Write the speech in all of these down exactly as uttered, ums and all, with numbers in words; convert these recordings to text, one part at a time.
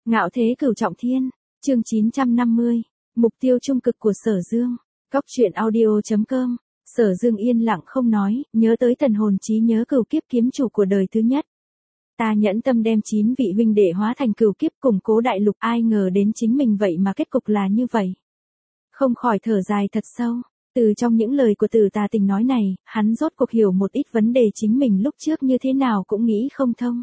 Ngạo thế cửu trọng thiên, chương chín trăm năm mươi, mục tiêu trung cực của Sở Dương. Cóc truyện audio chấm com. Sở Dương yên lặng không nói, nhớ tới thần hồn trí nhớ cửu kiếp kiếm chủ của đời thứ nhất. Ta nhẫn tâm đem chín vị huynh đệ hóa thành cửu kiếp củng cố đại lục, ai ngờ đến chính mình vậy mà kết cục là như vậy. Không khỏi thở dài thật sâu. Từ trong những lời của Từ Tà Tình nói này, hắn rốt cuộc hiểu một ít vấn đề chính mình lúc trước như thế nào cũng nghĩ không thông.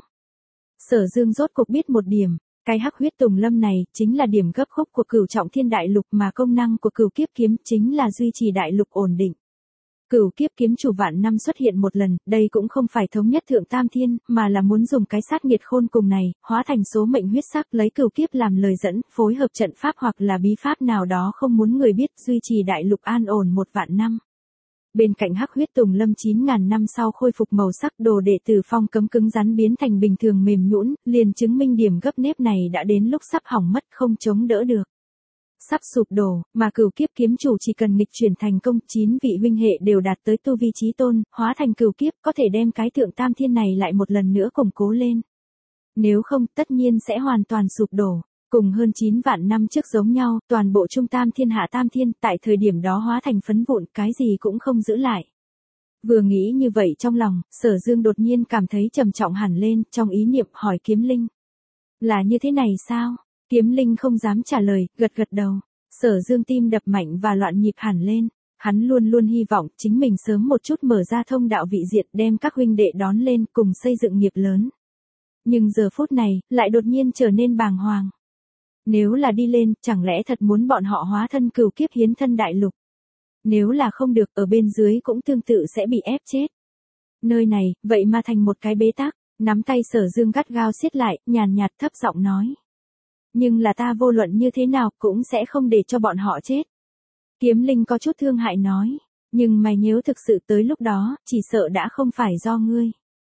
Sở Dương rốt cuộc biết một điểm, cái hắc huyết tùng lâm này chính là điểm gấp khúc của cửu trọng thiên đại lục, mà công năng của cửu kiếp kiếm chính là duy trì đại lục ổn định. Cửu kiếp kiếm chủ vạn năm xuất hiện một lần, đây cũng không phải thống nhất thượng tam thiên, mà là muốn dùng cái sát nghiệt khôn cùng này, hóa thành số mệnh huyết sắc, lấy cửu kiếp làm lời dẫn, phối hợp trận pháp hoặc là bí pháp nào đó không muốn người biết, duy trì đại lục an ổn một vạn năm. Bên cạnh hắc huyết tùng lâm chín ngàn năm sau khôi phục màu sắc, đồ đệ tử phong cấm cứng rắn biến thành bình thường mềm nhũn, liền chứng minh điểm gấp nếp này đã đến lúc sắp hỏng mất, không chống đỡ được. Sắp sụp đổ, mà cửu kiếp kiếm chủ chỉ cần nghịch chuyển thành công, chín vị huynh hệ đều đạt tới tu vi chí tôn, hóa thành cửu kiếp, có thể đem cái thượng tam thiên này lại một lần nữa củng cố lên. Nếu không, tất nhiên sẽ hoàn toàn sụp đổ. Cùng hơn chín vạn năm trước giống nhau, toàn bộ trung tam thiên hạ tam thiên, tại thời điểm đó hóa thành phấn vụn, cái gì cũng không giữ lại. Vừa nghĩ như vậy trong lòng, Sở Dương đột nhiên cảm thấy trầm trọng hẳn lên, trong ý niệm hỏi Kiếm Linh. Là như thế này sao? Kiếm Linh không dám trả lời, gật gật đầu. Sở Dương tim đập mạnh và loạn nhịp hẳn lên. Hắn luôn luôn hy vọng chính mình sớm một chút mở ra thông đạo vị diện, đem các huynh đệ đón lên cùng xây dựng nghiệp lớn. Nhưng giờ phút này, lại đột nhiên trở nên bàng hoàng. Nếu là đi lên, chẳng lẽ thật muốn bọn họ hóa thân cửu kiếp hiến thân đại lục? Nếu là không được, ở bên dưới cũng tương tự sẽ bị ép chết. Nơi này, vậy mà thành một cái bế tắc, nắm tay Sở Dương gắt gao siết lại, nhàn nhạt thấp giọng nói. Nhưng là ta vô luận như thế nào cũng sẽ không để cho bọn họ chết. Kiếm Linh có chút thương hại nói, nhưng mày nếu thực sự tới lúc đó, chỉ sợ đã không phải do ngươi.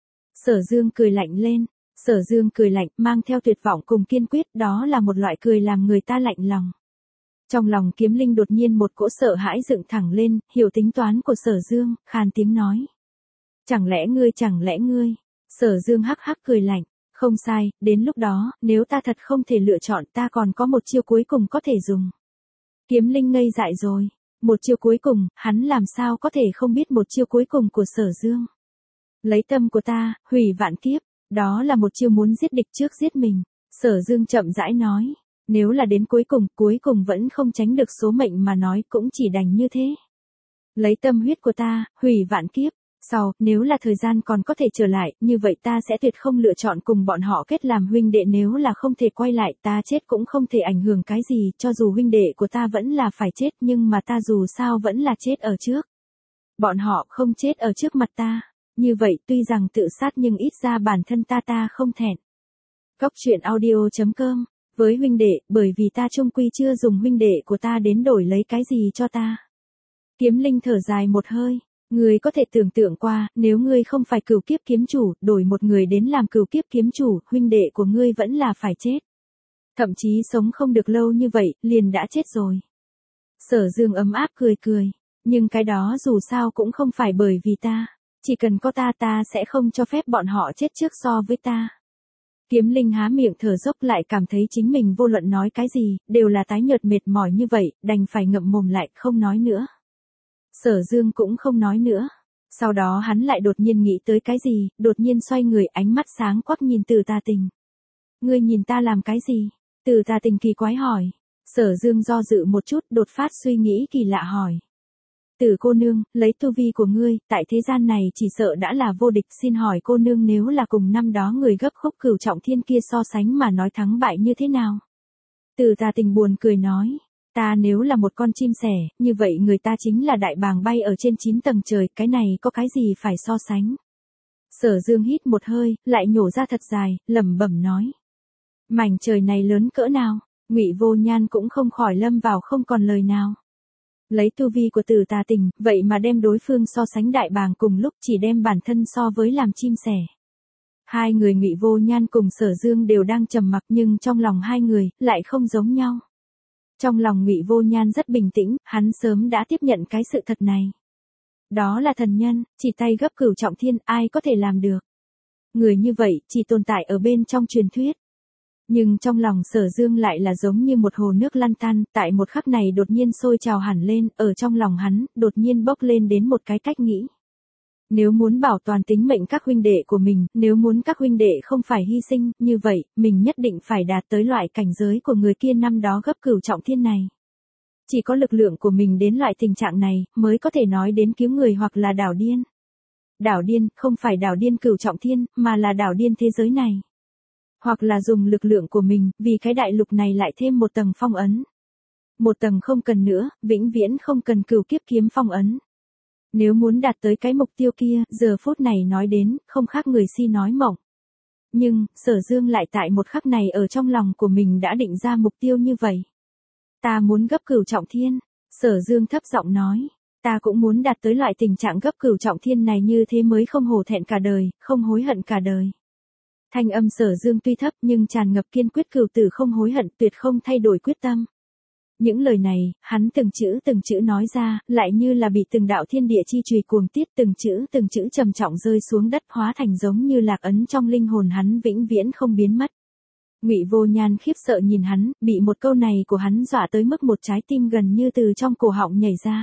Sở Dương cười lạnh lên. Sở Dương cười lạnh, mang theo tuyệt vọng cùng kiên quyết, đó là một loại cười làm người ta lạnh lòng. Trong lòng Kiếm Linh đột nhiên một cỗ sợ hãi dựng thẳng lên, hiểu tính toán của Sở Dương, khan tiếng nói. Chẳng lẽ ngươi, chẳng lẽ ngươi? Sở Dương hắc hắc cười lạnh, không sai, đến lúc đó, nếu ta thật không thể lựa chọn, ta còn có một chiêu cuối cùng có thể dùng. Kiếm Linh ngây dại rồi, một chiêu cuối cùng, hắn làm sao có thể không biết một chiêu cuối cùng của Sở Dương. Lấy tâm của ta, hủy vạn kiếp. Đó là một chiêu muốn giết địch trước giết mình. Sở Dương chậm rãi nói. Nếu là đến cuối cùng, cuối cùng vẫn không tránh được số mệnh mà nói, cũng chỉ đành như thế. Lấy tâm huyết của ta, hủy vạn kiếp. Sau, nếu là thời gian còn có thể trở lại, như vậy ta sẽ tuyệt không lựa chọn cùng bọn họ kết làm huynh đệ. Nếu là không thể quay lại, ta chết cũng không thể ảnh hưởng cái gì. Cho dù huynh đệ của ta vẫn là phải chết, nhưng mà ta dù sao vẫn là chết ở trước. Bọn họ không chết ở trước mặt ta. Như vậy tuy rằng tự sát nhưng ít ra bản thân ta ta không thẹn. Cóc truyện audio chấm com. Với huynh đệ, bởi vì ta chung quy chưa dùng huynh đệ của ta đến đổi lấy cái gì cho ta. Kiếm Linh thở dài một hơi. Ngươi có thể tưởng tượng qua, nếu ngươi không phải cửu kiếp kiếm chủ, đổi một người đến làm cửu kiếp kiếm chủ, huynh đệ của ngươi vẫn là phải chết. Thậm chí sống không được lâu như vậy, liền đã chết rồi. Sở Dương ấm áp cười cười. Nhưng cái đó dù sao cũng không phải bởi vì ta. Chỉ cần có ta ta sẽ không cho phép bọn họ chết trước so với ta. Kiếm Linh há miệng thở dốc, lại cảm thấy chính mình vô luận nói cái gì, đều là tái nhợt mệt mỏi như vậy, đành phải ngậm mồm lại, không nói nữa. Sở Dương cũng không nói nữa. Sau đó hắn lại đột nhiên nghĩ tới cái gì, đột nhiên xoay người, ánh mắt sáng quắc nhìn Từ Tà Tình. Ngươi nhìn ta làm cái gì? Từ Tà Tình kỳ quái hỏi. Sở Dương do dự một chút, đột phát suy nghĩ kỳ lạ hỏi. Từ cô nương, lấy tu vi của ngươi, tại thế gian này chỉ sợ đã là vô địch, xin hỏi cô nương nếu là cùng năm đó người gấp khúc cửu trọng thiên kia so sánh mà nói thắng bại như thế nào? Từ Tà Tình buồn cười nói, ta nếu là một con chim sẻ, như vậy người ta chính là đại bàng bay ở trên chín tầng trời, cái này có cái gì phải so sánh? Sở Dương hít một hơi, lại nhổ ra thật dài, lẩm bẩm nói. Mảnh trời này lớn cỡ nào? Ngụy Vô Nhan cũng không khỏi lâm vào không còn lời nào. Lấy tu vi của Từ Tà Tình, vậy mà đem đối phương so sánh đại bàng, cùng lúc chỉ đem bản thân so với làm chim sẻ. Hai người Ngụy Vô Nhan cùng Sở Dương đều đang trầm mặc, nhưng trong lòng hai người lại không giống nhau. Trong lòng Ngụy Vô Nhan rất bình tĩnh, hắn sớm đã tiếp nhận cái sự thật này. Đó là thần nhân, chỉ tay gấp cửu trọng thiên, ai có thể làm được. Người như vậy chỉ tồn tại ở bên trong truyền thuyết. Nhưng trong lòng Sở Dương lại là giống như một hồ nước lăn tăn, tại một khắc này đột nhiên sôi trào hẳn lên, ở trong lòng hắn, đột nhiên bốc lên đến một cái cách nghĩ. Nếu muốn bảo toàn tính mệnh các huynh đệ của mình, nếu muốn các huynh đệ không phải hy sinh, như vậy, mình nhất định phải đạt tới loại cảnh giới của người kia năm đó gấp cửu trọng thiên này. Chỉ có lực lượng của mình đến loại tình trạng này, mới có thể nói đến cứu người hoặc là đảo điên. Đảo điên, không phải đảo điên cửu trọng thiên, mà là đảo điên thế giới này. Hoặc là dùng lực lượng của mình, vì cái đại lục này lại thêm một tầng phong ấn. Một tầng không cần nữa, vĩnh viễn không cần cửu kiếp kiếm phong ấn. Nếu muốn đạt tới cái mục tiêu kia, giờ phút này nói đến, không khác người si nói mộng. Nhưng, Sở Dương lại tại một khắc này ở trong lòng của mình đã định ra mục tiêu như vậy. Ta muốn gấp cửu trọng thiên, Sở Dương thấp giọng nói. Ta cũng muốn đạt tới loại tình trạng gấp cửu trọng thiên này như thế mới không hổ thẹn cả đời, không hối hận cả đời. Thanh âm Sở Dương tuy thấp nhưng tràn ngập kiên quyết cửu tử không hối hận, tuyệt không thay đổi quyết tâm. Những lời này, hắn từng chữ từng chữ nói ra, lại như là bị từng đạo thiên địa chi chùy cuồng tiết, từng chữ từng chữ trầm trọng rơi xuống đất, hóa thành giống như lạc ấn trong linh hồn hắn vĩnh viễn không biến mất. Ngụy Vô Nhan khiếp sợ nhìn hắn, bị một câu này của hắn dọa tới mức một trái tim gần như từ trong cổ họng nhảy ra.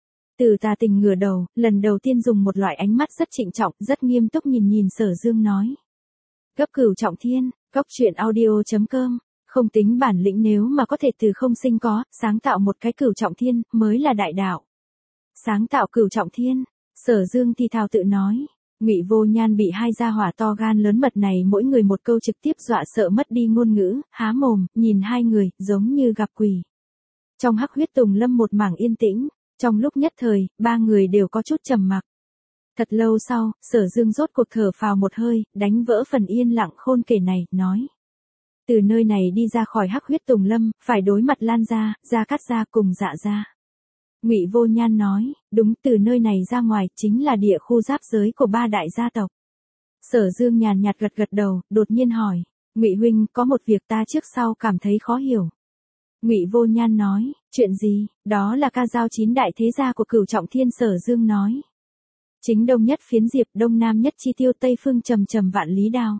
Từ Tà Tình ngửa đầu, lần đầu tiên dùng một loại ánh mắt rất trịnh trọng, rất nghiêm túc nhìn nhìn Sở Dương nói. Gấp cửu trọng thiên, Cốc Truyện Audio chấm com. Không tính bản lĩnh, nếu mà có thể từ không sinh có, sáng tạo một cái cửu trọng thiên, mới là đại đạo. Sáng tạo cửu trọng thiên, Sở Dương thì thào tự nói. Ngụy Vô Nhan bị hai gia hỏa to gan lớn mật này mỗi người một câu trực tiếp dọa sợ mất đi ngôn ngữ, há mồm, nhìn hai người, giống như gặp quỷ. Trong Hắc Huyết Tùng Lâm một mảng yên tĩnh, trong lúc nhất thời, ba người đều có chút trầm mặc. Thật lâu sau, Sở Dương rốt cuộc thở phào một hơi, đánh vỡ phần yên lặng khôn kể này, nói. Từ nơi này đi ra khỏi Hắc Huyết Tùng Lâm, phải đối mặt Lan gia, Gia Cát gia cùng Dạ gia. Ngụy Vô Nhan nói, đúng, từ nơi này ra ngoài, chính là địa khu giáp giới của ba đại gia tộc. Sở Dương nhàn nhạt gật gật đầu, đột nhiên hỏi, Ngụy huynh, có một việc ta trước sau cảm thấy khó hiểu. Ngụy Vô Nhan nói, chuyện gì? Đó là ca giao chín đại thế gia của Cửu Trọng Thiên. Sở Dương nói. Chính đông nhất phiến Diệp, đông nam nhất chi tiêu, tây phương trầm trầm vạn lý đao.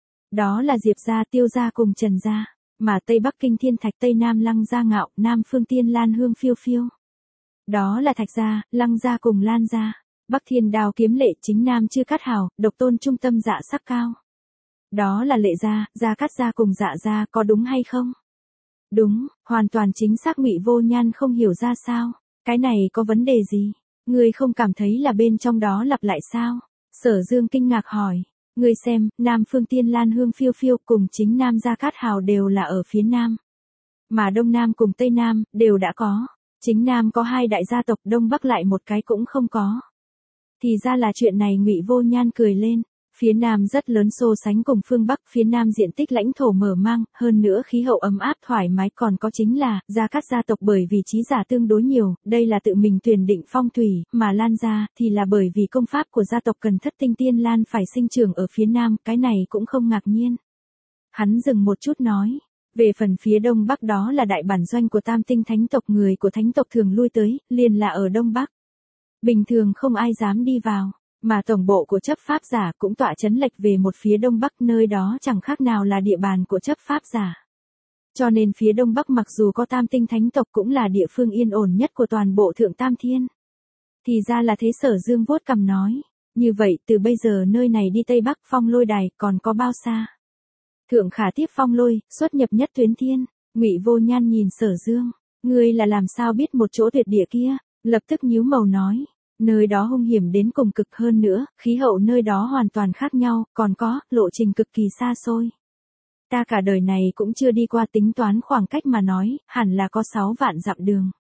Đó là Diệp gia, Tiêu gia cùng Trần gia, mà tây bắc kinh thiên thạch, tây nam lăng gia ngạo, nam phương tiên lan hương phiêu phiêu. Đó là Thạch gia, Lăng gia cùng Lan gia, bắc thiên đao kiếm lệ, chính nam chư cát hào, độc tôn trung tâm dạ sắc cao. Đó là Lệ gia, Gia Cát gia cùng Dạ gia, có đúng hay không? Đúng, hoàn toàn chính xác. Ngụy Vô Nhan không hiểu ra sao, cái này có vấn đề gì? Ngươi không cảm thấy là bên trong đó lặp lại sao? Sở Dương kinh ngạc hỏi. Ngươi xem, nam phương tiên lan hương phiêu phiêu cùng chính nam Gia Cát hào đều là ở phía nam. Mà đông nam cùng tây nam, đều đã có. Chính nam có hai đại gia tộc, đông bắc lại một cái cũng không có. Thì ra là chuyện này. Ngụy Vô Nhan cười lên. Phía nam rất lớn so sánh cùng phương bắc, phía nam diện tích lãnh thổ mở mang, hơn nữa khí hậu ấm áp thoải mái, còn có chính là, Gia Cát gia tộc bởi vì trí giả tương đối nhiều, đây là tự mình tuyển định phong thủy, mà Lan gia, thì là bởi vì công pháp của gia tộc cần thất tinh tiên lan phải sinh trưởng ở phía nam, cái này cũng không ngạc nhiên. Hắn dừng một chút nói, về phần phía đông bắc đó là đại bản doanh của tam tinh thánh tộc, người của thánh tộc thường lui tới, liền là ở đông bắc. Bình thường không ai dám đi vào. Mà tổng bộ của chấp pháp giả cũng tọa chấn lệch về một phía đông bắc, nơi đó chẳng khác nào là địa bàn của chấp pháp giả. Cho nên phía đông bắc mặc dù có tam tinh thánh tộc cũng là địa phương yên ổn nhất của toàn bộ thượng tam thiên. Thì ra là thế. Sở Dương vuốt cằm nói. Như vậy từ bây giờ nơi này đi tây bắc phong lôi đài còn có bao xa? Thượng khả tiếp phong lôi, xuất nhập nhất tuyến thiên. Ngụy Vô Nhan nhìn Sở Dương. Ngươi là làm sao biết một chỗ tuyệt địa kia? Lập tức nhíu màu nói. Nơi đó hung hiểm đến cùng cực, hơn nữa, khí hậu nơi đó hoàn toàn khác nhau, còn có, lộ trình cực kỳ xa xôi. Ta cả đời này cũng chưa đi qua, tính toán khoảng cách mà nói, hẳn là có sáu vạn dặm đường.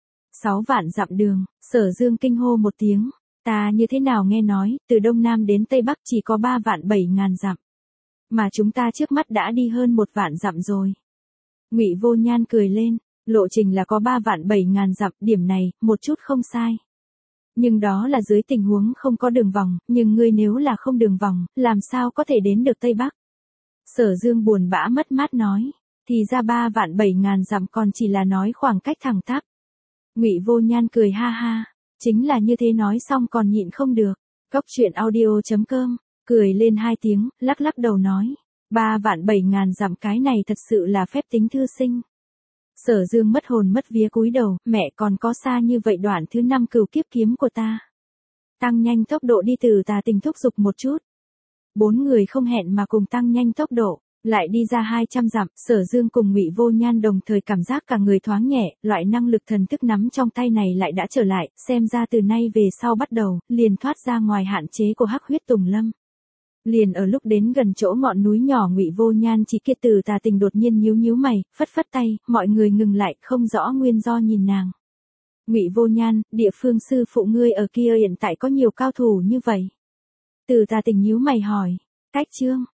Sáu vạn dặm đường, Sở Dương kinh hô một tiếng. Ta như thế nào nghe nói, từ đông nam đến tây bắc chỉ có ba vạn bảy ngàn dặm. Mà chúng ta trước mắt đã đi hơn một vạn dặm rồi. Ngụy Vô Nhan cười lên, lộ trình là có ba vạn bảy ngàn dặm, điểm này, một chút không sai. Nhưng đó là dưới tình huống không có đường vòng, nhưng ngươi nếu là không đường vòng, làm sao có thể đến được Tây Bắc? Sở Dương buồn bã mất mát nói, thì ra ba vạn bảy ngàn dặm còn chỉ là nói khoảng cách thẳng tắp. Ngụy Vô Nhan cười ha ha, chính là như thế, nói xong còn nhịn không được. Cốc Truyện Audio chấm com, cười lên hai tiếng, lắc lắc đầu nói, Ba vạn bảy ngàn dặm, cái này thật sự là phép tính thư sinh. Sở Dương mất hồn mất vía cúi đầu, mẹ còn có xa như vậy đoạn thứ năm cửu kiếp kiếm của ta. Tăng nhanh tốc độ đi, Từ Tà Tình thúc giục một chút. Bốn người không hẹn mà cùng tăng nhanh tốc độ, lại đi ra hai trăm dặm, Sở Dương cùng Ngụy Vô Nhan đồng thời cảm giác cả người thoáng nhẹ, loại năng lực thần thức nắm trong tay này lại đã trở lại, xem ra từ nay về sau bắt đầu, liền thoát ra ngoài hạn chế của Hắc Huyết Tùng Lâm. Liền ở lúc đến gần chỗ ngọn núi nhỏ, Ngụy Vô Nhan chỉ kia Từ Tà Tình đột nhiên nhíu nhíu mày, phất phất tay, mọi người ngừng lại, không rõ nguyên do nhìn nàng. Ngụy Vô Nhan, địa phương sư phụ ngươi ở kia hiện tại có nhiều cao thủ như vậy? Từ Tà Tình nhíu mày hỏi. Cách Trương,